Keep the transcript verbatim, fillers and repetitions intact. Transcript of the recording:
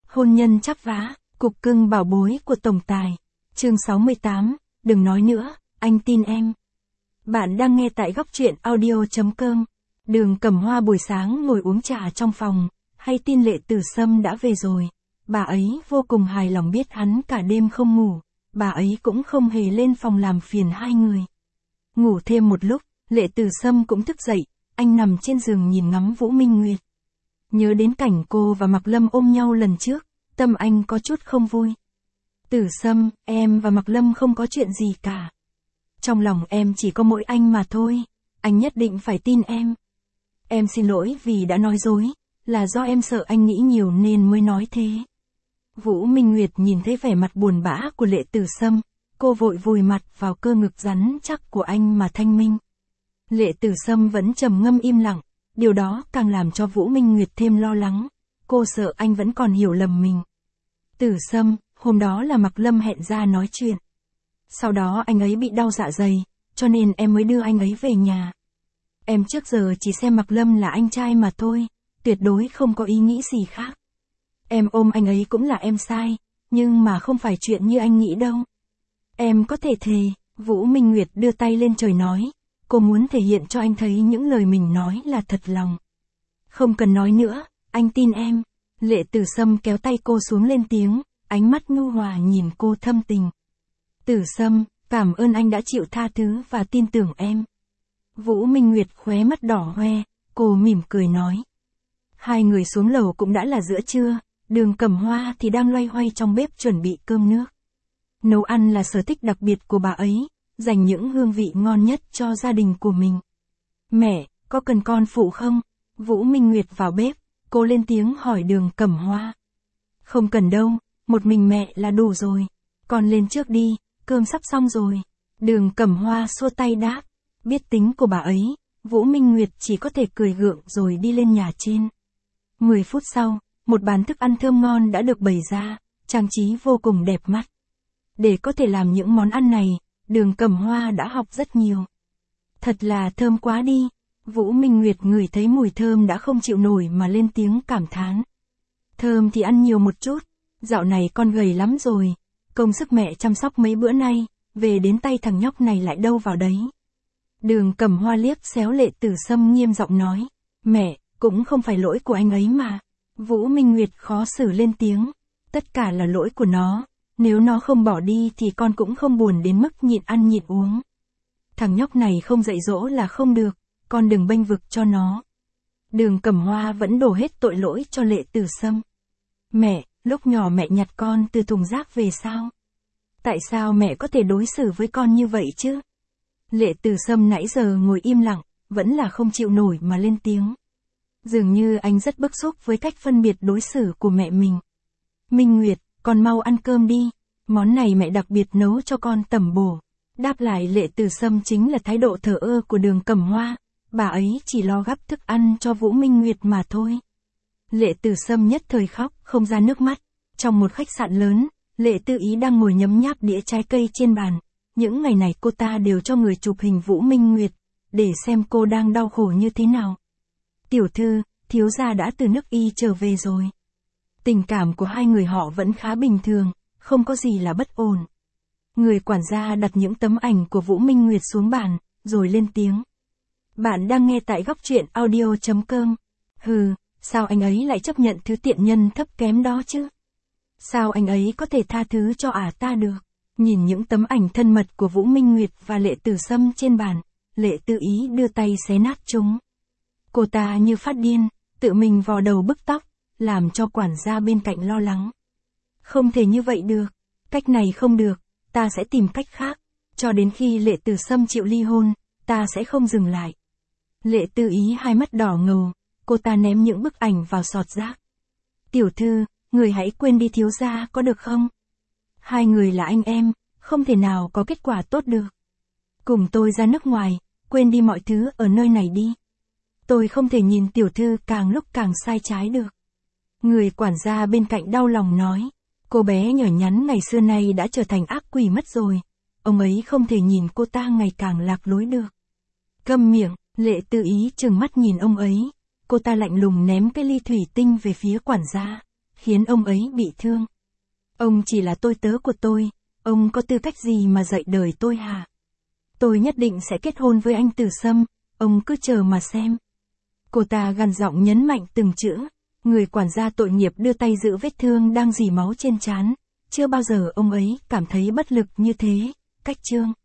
Hôn nhân chắp vá, cục cưng bảo bối của tổng tài. Chương sáu mươi tám, đừng nói nữa, anh tin em. Bạn đang nghe tại góc truyện audio chấm com. Đường Cẩm Hoa buổi sáng ngồi uống trà trong phòng, hay tin Lệ Tử Sâm đã về rồi. Bà ấy vô cùng hài lòng biết hắn cả đêm không ngủ, bà ấy cũng không hề lên phòng làm phiền hai người. Ngủ thêm một lúc, Lệ Tử Sâm cũng thức dậy, anh nằm trên giường nhìn ngắm Vũ Minh Nguyệt. Nhớ đến cảnh cô và Mạc Lâm ôm nhau lần trước, tâm anh có chút không vui. Tử Sâm, em và Mạc Lâm không có chuyện gì cả. Trong lòng em chỉ có mỗi anh mà thôi, anh nhất định phải tin em. Em xin lỗi vì đã nói dối, là do em sợ anh nghĩ nhiều nên mới nói thế. Vũ Minh Nguyệt nhìn thấy vẻ mặt buồn bã của Lệ Tử Sâm, cô vội vùi mặt vào cơ ngực rắn chắc của anh mà thanh minh. Lệ Tử Sâm vẫn trầm ngâm im lặng, điều đó càng làm cho Vũ Minh Nguyệt thêm lo lắng, cô sợ anh vẫn còn hiểu lầm mình. Tử Sâm, hôm đó là Mạc Lâm hẹn ra nói chuyện. Sau đó anh ấy bị đau dạ dày, cho nên em mới đưa anh ấy về nhà. Em trước giờ chỉ xem Mạc Lâm là anh trai mà thôi, tuyệt đối không có ý nghĩ gì khác. Em ôm anh ấy cũng là em sai, nhưng mà không phải chuyện như anh nghĩ đâu. Em có thể thề, Vũ Minh Nguyệt đưa tay lên trời nói, cô muốn thể hiện cho anh thấy những lời mình nói là thật lòng. Không cần nói nữa, anh tin em. Lệ Tử Sâm kéo tay cô xuống lên tiếng, ánh mắt nhu hòa nhìn cô thâm tình. Tử Sâm, cảm ơn anh đã chịu tha thứ và tin tưởng em. Vũ Minh Nguyệt khóe mắt đỏ hoe, cô mỉm cười nói. Hai người xuống lầu cũng đã là giữa trưa, Đường Cẩm Hoa thì đang loay hoay trong bếp chuẩn bị cơm nước. Nấu ăn là sở thích đặc biệt của bà ấy, dành những hương vị ngon nhất cho gia đình của mình. Mẹ, có cần con phụ không? Vũ Minh Nguyệt vào bếp, cô lên tiếng hỏi Đường Cẩm Hoa. Không cần đâu, một mình mẹ là đủ rồi. Con lên trước đi, cơm sắp xong rồi. Đường Cẩm Hoa xua tay đáp. Biết tính của bà ấy, Vũ Minh Nguyệt chỉ có thể cười gượng rồi đi lên nhà trên. Mười phút sau, một bàn thức ăn thơm ngon đã được bày ra, trang trí vô cùng đẹp mắt. Để có thể làm những món ăn này, Đường Cẩm Hoa đã học rất nhiều. Thật là thơm quá đi. Vũ Minh Nguyệt ngửi thấy mùi thơm đã không chịu nổi mà lên tiếng cảm thán. Thơm thì ăn nhiều một chút, dạo này con gầy lắm rồi, công sức mẹ chăm sóc mấy bữa nay, về đến tay thằng nhóc này lại đâu vào đấy. Đường Cẩm Hoa liếc xéo Lệ Tử Sâm nghiêm giọng nói, mẹ, cũng không phải lỗi của anh ấy mà. Vũ Minh Nguyệt khó xử lên tiếng, tất cả là lỗi của nó, nếu nó không bỏ đi thì con cũng không buồn đến mức nhịn ăn nhịn uống. Thằng nhóc này không dạy dỗ là không được, con đừng bênh vực cho nó. Đường Cẩm Hoa vẫn đổ hết tội lỗi cho Lệ Tử Sâm. Mẹ, lúc nhỏ mẹ nhặt con từ thùng rác về sao? Tại sao mẹ có thể đối xử với con như vậy chứ? Lệ Tử Sâm nãy giờ ngồi im lặng, vẫn là không chịu nổi mà lên tiếng. Dường như anh rất bức xúc với cách phân biệt đối xử của mẹ mình. Minh Nguyệt, con mau ăn cơm đi, món này mẹ đặc biệt nấu cho con tẩm bổ. Đáp lại Lệ Tử Sâm chính là thái độ thờ ơ của Đường Cẩm Hoa, bà ấy chỉ lo gắp thức ăn cho Vũ Minh Nguyệt mà thôi. Lệ Tử Sâm nhất thời khóc, không ra nước mắt. Trong một khách sạn lớn, Lệ Tư Ý đang ngồi nhấm nháp đĩa trái cây trên bàn. Những ngày này cô ta đều cho người chụp hình Vũ Minh Nguyệt, để xem cô đang đau khổ như thế nào. Tiểu thư, thiếu gia đã từ nước Y trở về rồi. Tình cảm của hai người họ vẫn khá bình thường, không có gì là bất ổn. Người quản gia đặt những tấm ảnh của Vũ Minh Nguyệt xuống bàn, rồi lên tiếng. Bạn đang nghe tại góc truyện audio chấm com. Hừ, sao anh ấy lại chấp nhận thứ tiện nhân thấp kém đó chứ? Sao anh ấy có thể tha thứ cho ả ta được? Nhìn những tấm ảnh thân mật của Vũ Minh Nguyệt và Lệ Tử Sâm trên bàn, Lệ Tư Ý đưa tay xé nát chúng. Cô ta như phát điên, tự mình vò đầu bứt tóc, làm cho quản gia bên cạnh lo lắng. Không thể như vậy được, cách này không được, ta sẽ tìm cách khác, cho đến khi Lệ Tử Sâm chịu ly hôn, ta sẽ không dừng lại. Lệ Tư Ý hai mắt đỏ ngầu, cô ta ném những bức ảnh vào sọt rác. Tiểu thư, người hãy quên đi thiếu gia có được không? Hai người là anh em, không thể nào có kết quả tốt được. Cùng tôi ra nước ngoài, quên đi mọi thứ ở nơi này đi. Tôi không thể nhìn tiểu thư càng lúc càng sai trái được. Người quản gia bên cạnh đau lòng nói, cô bé nhỏ nhắn ngày xưa nay đã trở thành ác quỷ mất rồi. Ông ấy không thể nhìn cô ta ngày càng lạc lối được. Câm miệng, Lệ Tư Ý trừng mắt nhìn ông ấy. Cô ta lạnh lùng ném cái ly thủy tinh về phía quản gia. khiến ông ấy bị thương. Ông chỉ là tôi tớ của tôi, ông có tư cách gì mà dạy đời tôi hả? Tôi nhất định sẽ kết hôn với anh Từ Sâm, ông cứ chờ mà xem. Cô ta gằn giọng nhấn mạnh từng chữ, người quản gia tội nghiệp đưa tay giữ vết thương đang rỉ máu trên trán. Chưa bao giờ ông ấy cảm thấy bất lực như thế. Cách chương